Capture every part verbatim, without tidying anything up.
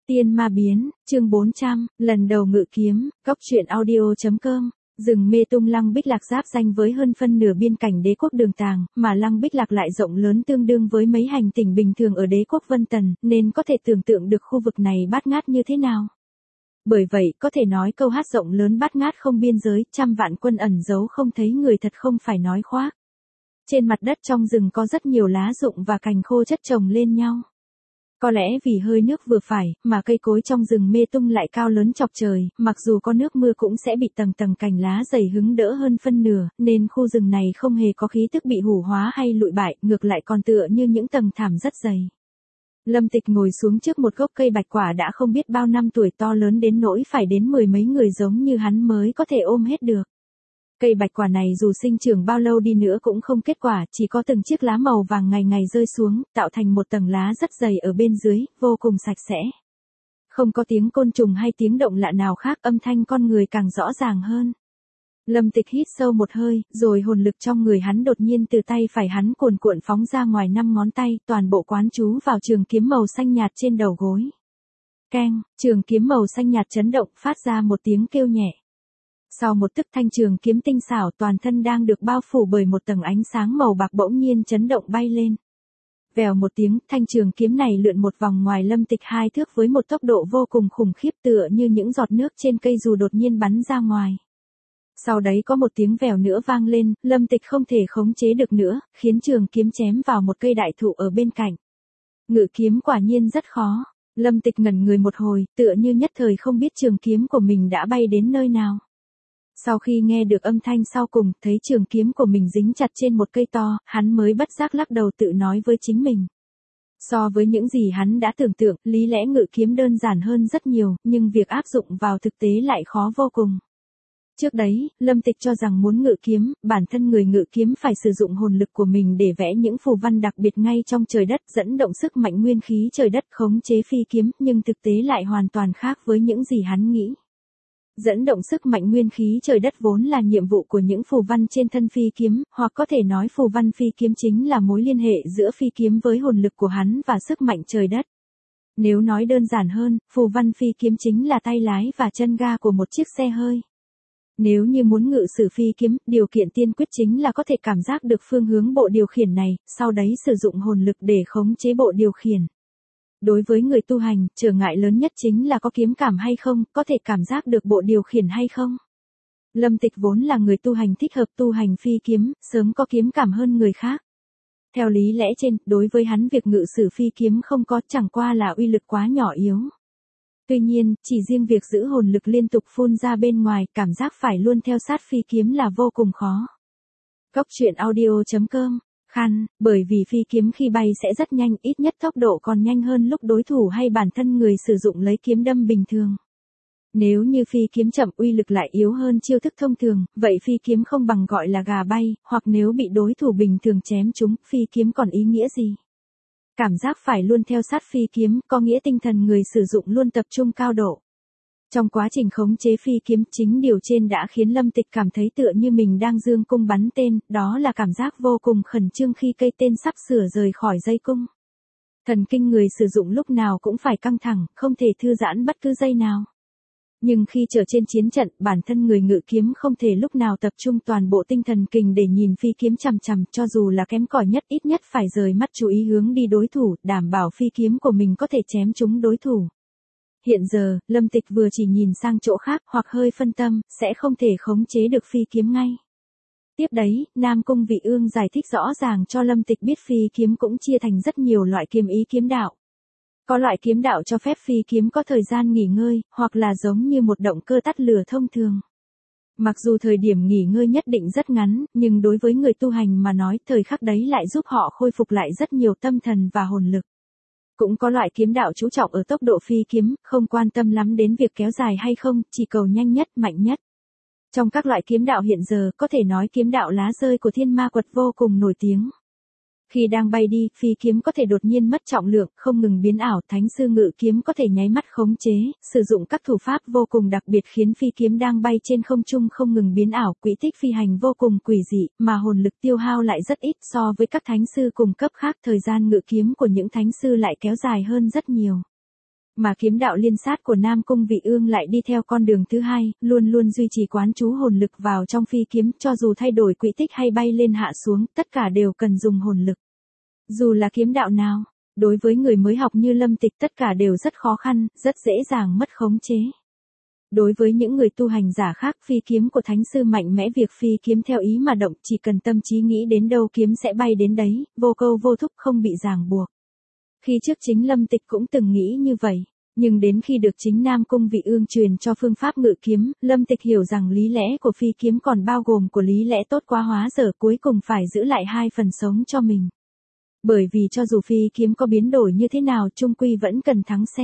Tiên ma biến, chương bốn trăm, lần đầu ngự kiếm, Cóc truyện audio.com. Rừng mê tung Lăng Bích Lạc giáp danh với hơn phân nửa biên cảnh đế quốc Đường Tàng, mà Lăng Bích Lạc lại rộng lớn tương đương với mấy hành tỉnh bình thường ở đế quốc Vân Tần, nên có thể tưởng tượng được khu vực này bát ngát như thế nào. Bởi vậy, có thể nói câu hát rộng lớn bát ngát không biên giới, trăm vạn quân ẩn giấu không thấy người thật không phải nói khoác. Trên mặt đất trong rừng có rất nhiều lá rụng và cành khô chất chồng lên nhau. Có lẽ vì hơi nước vừa phải, mà cây cối trong rừng mê tung lại cao lớn chọc trời, mặc dù có nước mưa cũng sẽ bị tầng tầng cành lá dày hứng đỡ hơn phân nửa, nên khu rừng này không hề có khí tức bị hủ hóa hay lụi bại, ngược lại còn tựa như những tầng thảm rất dày. Lâm Tịch ngồi xuống trước một gốc cây bạch quả đã không biết bao năm tuổi, to lớn đến nỗi phải đến mười mấy người giống như hắn mới có thể ôm hết được. Cây bạch quả này dù sinh trưởng bao lâu đi nữa cũng không kết quả, chỉ có từng chiếc lá màu vàng ngày ngày rơi xuống, tạo thành một tầng lá rất dày ở bên dưới, vô cùng sạch sẽ. Không có tiếng côn trùng hay tiếng động lạ nào khác, âm thanh con người càng rõ ràng hơn. Lâm Tịch hít sâu một hơi, rồi hồn lực trong người hắn đột nhiên từ tay phải hắn cuồn cuộn phóng ra ngoài năm ngón tay, toàn bộ quán chú vào trường kiếm màu xanh nhạt trên đầu gối. Keng, trường kiếm màu xanh nhạt chấn động, phát ra một tiếng kêu nhẹ. Sau một tức thanh trường kiếm tinh xảo, toàn thân đang được bao phủ bởi một tầng ánh sáng màu bạc bỗng nhiên chấn động bay lên. Vèo một tiếng, thanh trường kiếm này lượn một vòng ngoài Lâm Tịch hai thước với một tốc độ vô cùng khủng khiếp, tựa như những giọt nước trên cây dù đột nhiên bắn ra ngoài. Sau đấy có một tiếng vèo nữa vang lên, Lâm Tịch không thể khống chế được nữa, khiến trường kiếm chém vào một cây đại thụ ở bên cạnh. Ngự kiếm quả nhiên rất khó. Lâm Tịch ngẩn người một hồi, tựa như nhất thời không biết trường kiếm của mình đã bay đến nơi nào. Sau khi nghe được âm thanh sau cùng, thấy trường kiếm của mình dính chặt trên một cây to, hắn mới bất giác lắc đầu tự nói với chính mình. So với những gì hắn đã tưởng tượng, lý lẽ ngự kiếm đơn giản hơn rất nhiều, nhưng việc áp dụng vào thực tế lại khó vô cùng. Trước đấy, Lâm Tịch cho rằng muốn ngự kiếm, bản thân người ngự kiếm phải sử dụng hồn lực của mình để vẽ những phù văn đặc biệt ngay trong trời đất, dẫn động sức mạnh nguyên khí trời đất khống chế phi kiếm, nhưng thực tế lại hoàn toàn khác với những gì hắn nghĩ. Dẫn động sức mạnh nguyên khí trời đất vốn là nhiệm vụ của những phù văn trên thân phi kiếm, hoặc có thể nói phù văn phi kiếm chính là mối liên hệ giữa phi kiếm với hồn lực của hắn và sức mạnh trời đất. Nếu nói đơn giản hơn, phù văn phi kiếm chính là tay lái và chân ga của một chiếc xe hơi. Nếu như muốn ngự sử phi kiếm, điều kiện tiên quyết chính là có thể cảm giác được phương hướng bộ điều khiển này, sau đấy sử dụng hồn lực để khống chế bộ điều khiển. Đối với người tu hành, trở ngại lớn nhất chính là có kiếm cảm hay không, có thể cảm giác được bộ điều khiển hay không. Lâm Tịch vốn là người tu hành thích hợp tu hành phi kiếm, sớm có kiếm cảm hơn người khác. Theo lý lẽ trên, đối với hắn việc ngự sử phi kiếm không có, chẳng qua là uy lực quá nhỏ yếu. Tuy nhiên, chỉ riêng việc giữ hồn lực liên tục phun ra bên ngoài, cảm giác phải luôn theo sát phi kiếm là vô cùng khó. Cóc truyện audio.com. Khăn, bởi vì phi kiếm khi bay sẽ rất nhanh, ít nhất tốc độ còn nhanh hơn lúc đối thủ hay bản thân người sử dụng lấy kiếm đâm bình thường. Nếu như phi kiếm chậm, uy lực lại yếu hơn chiêu thức thông thường, vậy phi kiếm không bằng gọi là gà bay, hoặc nếu bị đối thủ bình thường chém trúng, phi kiếm còn ý nghĩa gì? Cảm giác phải luôn theo sát phi kiếm, có nghĩa tinh thần người sử dụng luôn tập trung cao độ. Trong quá trình khống chế phi kiếm, chính điều trên đã khiến Lâm Tịch cảm thấy tựa như mình đang dương cung bắn tên, đó là cảm giác vô cùng khẩn trương khi cây tên sắp sửa rời khỏi dây cung. Thần kinh người sử dụng lúc nào cũng phải căng thẳng, không thể thư giãn bất cứ giây nào. Nhưng khi trở trên chiến trận, bản thân người ngự kiếm không thể lúc nào tập trung toàn bộ tinh thần kình để nhìn phi kiếm chằm chằm, cho dù là kém cỏi nhất ít nhất phải rời mắt chú ý hướng đi đối thủ, đảm bảo phi kiếm của mình có thể chém trúng đối thủ. Hiện giờ, Lâm Tịch vừa chỉ nhìn sang chỗ khác hoặc hơi phân tâm, sẽ không thể khống chế được phi kiếm ngay. Tiếp đấy, Nam Cung Vị Ương giải thích rõ ràng cho Lâm Tịch biết phi kiếm cũng chia thành rất nhiều loại kiếm ý kiếm đạo. Có loại kiếm đạo cho phép phi kiếm có thời gian nghỉ ngơi, hoặc là giống như một động cơ tắt lửa thông thường. Mặc dù thời điểm nghỉ ngơi nhất định rất ngắn, nhưng đối với người tu hành mà nói, thời khắc đấy lại giúp họ khôi phục lại rất nhiều tâm thần và hồn lực. Cũng có loại kiếm đạo chú trọng ở tốc độ phi kiếm, không quan tâm lắm đến việc kéo dài hay không, chỉ cầu nhanh nhất, mạnh nhất. Trong các loại kiếm đạo hiện giờ, có thể nói kiếm đạo lá rơi của Thiên Ma Quật vô cùng nổi tiếng. Khi đang bay đi, phi kiếm có thể đột nhiên mất trọng lượng, không ngừng biến ảo, thánh sư ngự kiếm có thể nháy mắt khống chế, sử dụng các thủ pháp vô cùng đặc biệt khiến phi kiếm đang bay trên không trung không ngừng biến ảo, quỹ tích phi hành vô cùng quỷ dị, mà hồn lực tiêu hao lại rất ít so với các thánh sư cùng cấp khác, thời gian ngự kiếm của những thánh sư lại kéo dài hơn rất nhiều. Mà kiếm đạo liên sát của Nam Cung Vị Ương lại đi theo con đường thứ hai, luôn luôn duy trì quán chú hồn lực vào trong phi kiếm, cho dù thay đổi quỹ tích hay bay lên hạ xuống, tất cả đều cần dùng hồn lực. Dù là kiếm đạo nào, đối với người mới học như Lâm Tịch tất cả đều rất khó khăn, rất dễ dàng mất khống chế. Đối với những người tu hành giả khác, phi kiếm của thánh sư mạnh mẽ, việc phi kiếm theo ý mà động, chỉ cần tâm trí nghĩ đến đâu kiếm sẽ bay đến đấy, vô câu vô thúc, không bị ràng buộc. Khi trước chính Lâm Tịch cũng từng nghĩ như vậy, nhưng đến khi được chính Nam Cung Vị Ương truyền cho phương pháp ngự kiếm, Lâm Tịch hiểu rằng lý lẽ của phi kiếm còn bao gồm của lý lẽ tốt quá, hóa giờ cuối cùng phải giữ lại hai phần sống cho mình. Bởi vì cho dù phi kiếm có biến đổi như thế nào, chung quy vẫn cần thắng xe.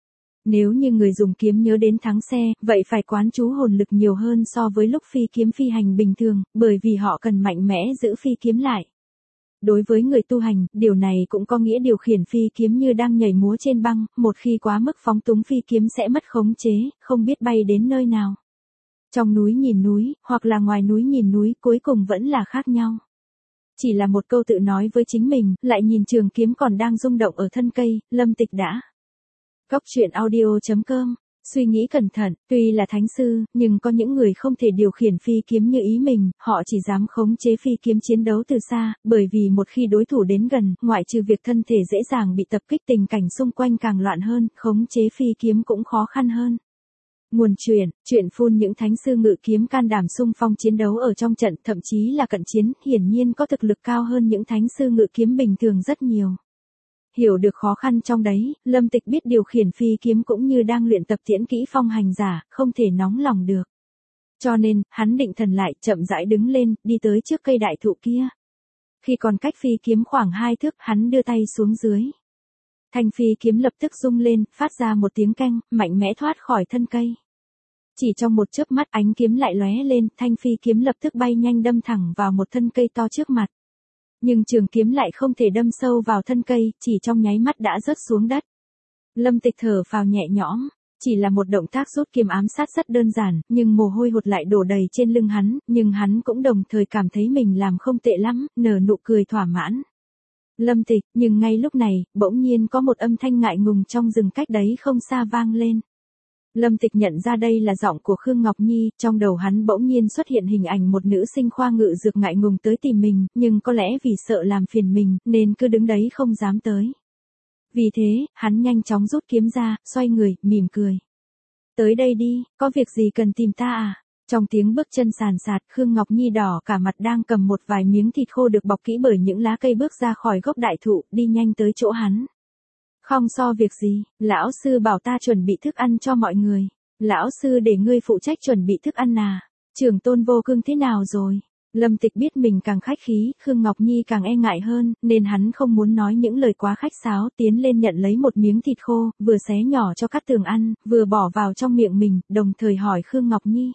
Nếu như người dùng kiếm nhớ đến thắng xe, vậy phải quán chú hồn lực nhiều hơn so với lúc phi kiếm phi hành bình thường, bởi vì họ cần mạnh mẽ giữ phi kiếm lại. Đối với người tu hành, điều này cũng có nghĩa điều khiển phi kiếm như đang nhảy múa trên băng, một khi quá mức phóng túng phi kiếm sẽ mất khống chế, không biết bay đến nơi nào. Trong núi nhìn núi, hoặc là ngoài núi nhìn núi, cuối cùng vẫn là khác nhau. Chỉ là một câu tự nói với chính mình, lại nhìn trường kiếm còn đang rung động ở thân cây, Lâm Tịch đã. Góc truyện audio chấm com, suy nghĩ cẩn thận, tuy là thánh sư, nhưng có những người không thể điều khiển phi kiếm như ý mình, họ chỉ dám khống chế phi kiếm chiến đấu từ xa, bởi vì một khi đối thủ đến gần, ngoại trừ việc thân thể dễ dàng bị tập kích, tình cảnh xung quanh càng loạn hơn, khống chế phi kiếm cũng khó khăn hơn. Nguồn truyện, truyện phun những thánh sư ngự kiếm can đảm xung phong chiến đấu ở trong trận, thậm chí là cận chiến, hiển nhiên có thực lực cao hơn những thánh sư ngự kiếm bình thường rất nhiều. Hiểu được khó khăn trong đấy, Lâm Tịch biết điều khiển phi kiếm cũng như đang luyện tập tiễn kỹ phong hành giả, không thể nóng lòng được. Cho nên, hắn định thần lại, chậm rãi đứng lên, đi tới trước cây đại thụ kia. Khi còn cách phi kiếm khoảng hai thước, hắn đưa tay xuống dưới. Thanh phi kiếm lập tức rung lên, phát ra một tiếng keng, mạnh mẽ thoát khỏi thân cây. Chỉ trong một chớp mắt, ánh kiếm lại lóe lên, thanh phi kiếm lập tức bay nhanh đâm thẳng vào một thân cây to trước mặt. Nhưng trường kiếm lại không thể đâm sâu vào thân cây, chỉ trong nháy mắt đã rớt xuống đất. Lâm Tịch thở phào nhẹ nhõm, chỉ là một động tác rút kiếm ám sát rất đơn giản, nhưng mồ hôi hột lại đổ đầy trên lưng hắn, nhưng hắn cũng đồng thời cảm thấy mình làm không tệ lắm, nở nụ cười thỏa mãn. Lâm Tịch, nhưng ngay lúc này, bỗng nhiên có một âm thanh ngại ngùng trong rừng cách đấy không xa vang lên. Lâm Tịch nhận ra đây là giọng của Khương Ngọc Nhi, trong đầu hắn bỗng nhiên xuất hiện hình ảnh một nữ sinh khoa ngự dược ngại ngùng tới tìm mình, nhưng có lẽ vì sợ làm phiền mình, nên cứ đứng đấy không dám tới. Vì thế, hắn nhanh chóng rút kiếm ra, xoay người, mỉm cười. Tới đây đi, có việc gì cần tìm ta à? Trong tiếng bước chân sàn sạt, Khương Ngọc Nhi đỏ cả mặt đang cầm một vài miếng thịt khô được bọc kỹ bởi những lá cây bước ra khỏi gốc đại thụ, đi nhanh tới chỗ hắn. Không so việc gì, lão sư bảo ta chuẩn bị thức ăn cho mọi người. Lão sư để ngươi phụ trách chuẩn bị thức ăn à? Trưởng tôn Vô Cương thế nào rồi? Lâm Tịch biết mình càng khách khí, Khương Ngọc Nhi càng e ngại hơn, nên hắn không muốn nói những lời quá khách sáo, tiến lên nhận lấy một miếng thịt khô, vừa xé nhỏ cho Cát Tường ăn, vừa bỏ vào trong miệng mình, đồng thời hỏi Khương Ngọc Nhi.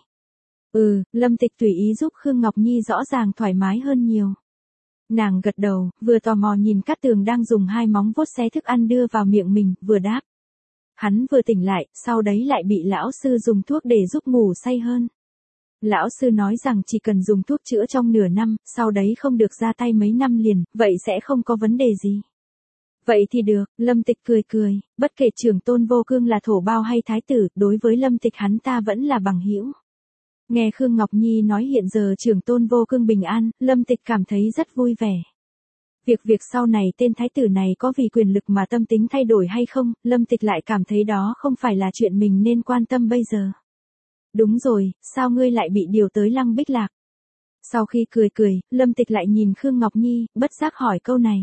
Ừ, Lâm Tịch tùy ý giúp Khương Ngọc Nhi rõ ràng thoải mái hơn nhiều. Nàng gật đầu, vừa tò mò nhìn Cát Tường đang dùng hai móng vuốt xé thức ăn đưa vào miệng mình, vừa đáp. Hắn vừa tỉnh lại, sau đấy lại bị lão sư dùng thuốc để giúp ngủ say hơn. Lão sư nói rằng chỉ cần dùng thuốc chữa trong nửa năm, sau đấy không được ra tay mấy năm liền, vậy sẽ không có vấn đề gì. Vậy thì được, Lâm Tịch cười cười, bất kể trưởng tôn Vô Cương là thổ bao hay thái tử, đối với Lâm Tịch hắn ta vẫn là bằng hữu. Nghe Khương Ngọc Nhi nói hiện giờ trưởng tôn Vô Cương bình an, Lâm Tịch cảm thấy rất vui vẻ. Việc việc sau này tên thái tử này có vì quyền lực mà tâm tính thay đổi hay không, Lâm Tịch lại cảm thấy đó không phải là chuyện mình nên quan tâm bây giờ. Đúng rồi, sao ngươi lại bị điều tới Lăng Bích Lạc? Sau khi cười cười, Lâm Tịch lại nhìn Khương Ngọc Nhi, bất giác hỏi câu này.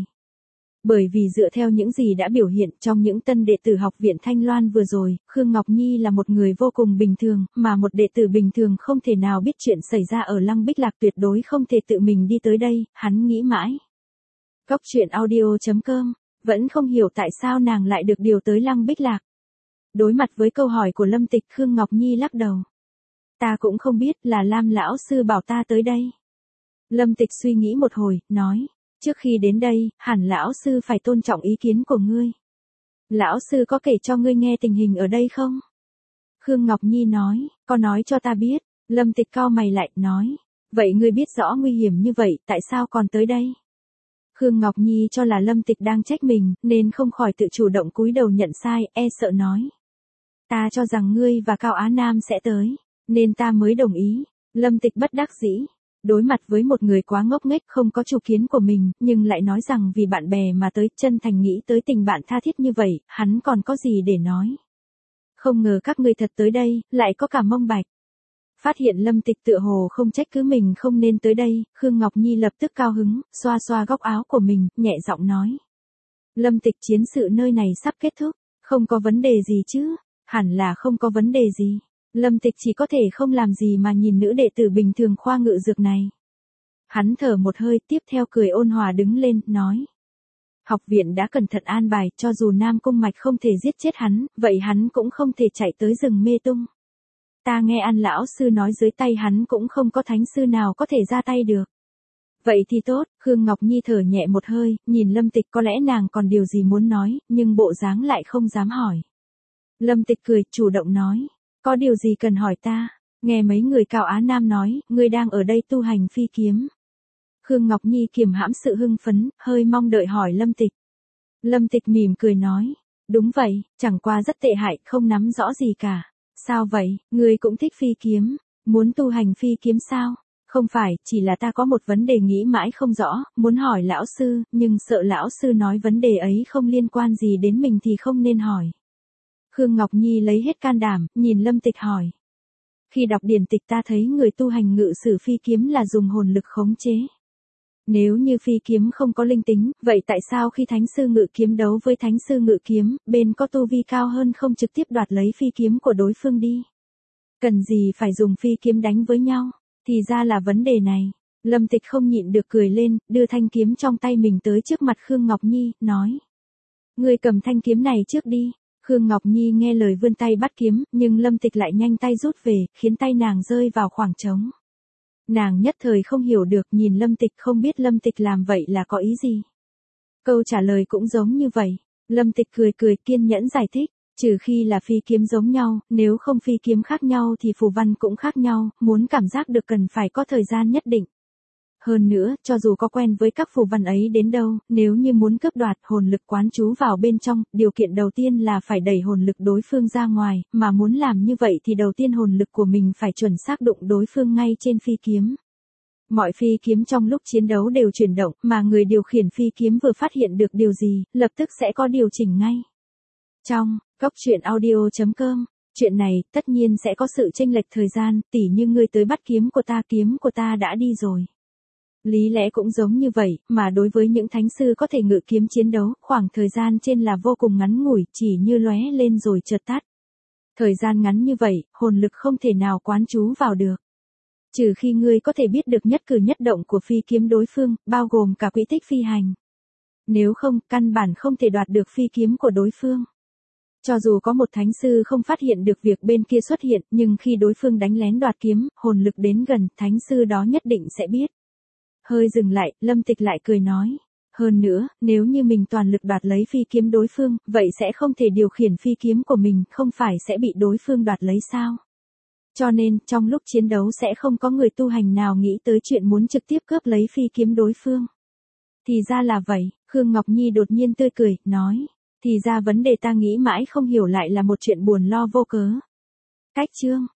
Bởi vì dựa theo những gì đã biểu hiện trong những tân đệ tử học viện Thanh Loan vừa rồi, Khương Ngọc Nhi là một người vô cùng bình thường, mà một đệ tử bình thường không thể nào biết chuyện xảy ra ở Lăng Bích Lạc, tuyệt đối không thể tự mình đi tới đây, hắn nghĩ mãi. Góc truyện audio chấm com, vẫn không hiểu tại sao nàng lại được điều tới Lăng Bích Lạc. Đối mặt với câu hỏi của Lâm Tịch, Khương Ngọc Nhi lắc đầu. Ta cũng không biết, là Lam lão sư bảo ta tới đây. Lâm Tịch suy nghĩ một hồi, nói. Trước khi đến đây, hẳn lão sư phải tôn trọng ý kiến của ngươi. Lão sư có kể cho ngươi nghe tình hình ở đây không? Khương Ngọc Nhi nói, có nói cho ta biết. Lâm Tịch cau mày lại, nói. Vậy ngươi biết rõ nguy hiểm như vậy, tại sao còn tới đây? Khương Ngọc Nhi cho là Lâm Tịch đang trách mình, nên không khỏi tự chủ động cúi đầu nhận sai, e sợ nói. Ta cho rằng ngươi và Cao Á Nam sẽ tới, nên ta mới đồng ý. Lâm Tịch bất đắc dĩ. Đối mặt với một người quá ngốc nghếch không có chủ kiến của mình, nhưng lại nói rằng vì bạn bè mà tới, chân thành nghĩ tới tình bạn tha thiết như vậy, hắn còn có gì để nói. Không ngờ các ngươi thật tới đây, lại có cả Mông Bạch. Phát hiện Lâm Tịch tựa hồ không trách cứ mình không nên tới đây, Khương Ngọc Nhi lập tức cao hứng, xoa xoa góc áo của mình, nhẹ giọng nói. Lâm Tịch, chiến sự nơi này sắp kết thúc, không có vấn đề gì chứ, hẳn là không có vấn đề gì. Lâm Tịch chỉ có thể không làm gì mà nhìn nữ đệ tử bình thường khoa ngự dược này. Hắn thở một hơi, tiếp theo cười ôn hòa đứng lên, nói. Học viện đã cẩn thận an bài, cho dù Nam Cung Mạch không thể giết chết hắn, vậy hắn cũng không thể chạy tới rừng mê tung. Ta nghe An lão sư nói dưới tay hắn cũng không có thánh sư nào có thể ra tay được. Vậy thì tốt, Khương Ngọc Nhi thở nhẹ một hơi, nhìn Lâm Tịch, có lẽ nàng còn điều gì muốn nói, nhưng bộ dáng lại không dám hỏi. Lâm Tịch cười, chủ động nói. Có điều gì cần hỏi ta? Nghe mấy người Cao Á Nam nói, ngươi đang ở đây tu hành phi kiếm. Khương Ngọc Nhi kiềm hãm sự hưng phấn, hơi mong đợi hỏi Lâm Tịch. Lâm Tịch mỉm cười nói. Đúng vậy, chẳng qua rất tệ hại, không nắm rõ gì cả. Sao vậy, ngươi cũng thích phi kiếm? Muốn tu hành phi kiếm sao? Không phải, chỉ là ta có một vấn đề nghĩ mãi không rõ, muốn hỏi lão sư, nhưng sợ lão sư nói vấn đề ấy không liên quan gì đến mình thì không nên hỏi. Khương Ngọc Nhi lấy hết can đảm, nhìn Lâm Tịch hỏi. Khi đọc điển tịch ta thấy người tu hành ngự sử phi kiếm là dùng hồn lực khống chế. Nếu như phi kiếm không có linh tính, vậy tại sao khi thánh sư ngự kiếm đấu với thánh sư ngự kiếm, bên có tu vi cao hơn không trực tiếp đoạt lấy phi kiếm của đối phương đi? Cần gì phải dùng phi kiếm đánh với nhau? Thì ra là vấn đề này. Lâm Tịch không nhịn được cười lên, đưa thanh kiếm trong tay mình tới trước mặt Khương Ngọc Nhi, nói. Ngươi cầm thanh kiếm này trước đi. Khương Ngọc Nhi nghe lời vươn tay bắt kiếm, nhưng Lâm Tịch lại nhanh tay rút về, khiến tay nàng rơi vào khoảng trống. Nàng nhất thời không hiểu được, nhìn Lâm Tịch, không biết Lâm Tịch làm vậy là có ý gì. Câu trả lời cũng giống như vậy. Lâm Tịch cười cười kiên nhẫn giải thích, trừ khi là phi kiếm giống nhau, nếu không phi kiếm khác nhau thì phù văn cũng khác nhau, muốn cảm giác được cần phải có thời gian nhất định. Hơn nữa, cho dù có quen với các phù văn ấy đến đâu, nếu như muốn cướp đoạt hồn lực quán trú vào bên trong, điều kiện đầu tiên là phải đẩy hồn lực đối phương ra ngoài, mà muốn làm như vậy thì đầu tiên hồn lực của mình phải chuẩn xác đụng đối phương ngay trên phi kiếm. Mọi phi kiếm trong lúc chiến đấu đều chuyển động, mà người điều khiển phi kiếm vừa phát hiện được điều gì, lập tức sẽ có điều chỉnh ngay. Trong Cốc Truyện Audio chấm com, chuyện này tất nhiên sẽ có sự chênh lệch thời gian, tỉ như ngươi tới bắt kiếm của ta, kiếm của ta đã đi rồi. Lý lẽ cũng giống như vậy, mà đối với những thánh sư có thể ngự kiếm chiến đấu, khoảng thời gian trên là vô cùng ngắn ngủi, chỉ như lóe lên rồi chợt tắt. Thời gian ngắn như vậy, hồn lực không thể nào quán trú vào được. Trừ khi ngươi có thể biết được nhất cử nhất động của phi kiếm đối phương, bao gồm cả quỹ tích phi hành. Nếu không, căn bản không thể đoạt được phi kiếm của đối phương. Cho dù có một thánh sư không phát hiện được việc bên kia xuất hiện, nhưng khi đối phương đánh lén đoạt kiếm, hồn lực đến gần, thánh sư đó nhất định sẽ biết. Hơi dừng lại, Lâm Tịch lại cười nói. Hơn nữa, nếu như mình toàn lực đoạt lấy phi kiếm đối phương, vậy sẽ không thể điều khiển phi kiếm của mình, không phải sẽ bị đối phương đoạt lấy sao? Cho nên, trong lúc chiến đấu sẽ không có người tu hành nào nghĩ tới chuyện muốn trực tiếp cướp lấy phi kiếm đối phương. Thì ra là vậy, Khương Ngọc Nhi đột nhiên tươi cười, nói. Thì ra vấn đề ta nghĩ mãi không hiểu lại là một chuyện buồn lo vô cớ. Cách chương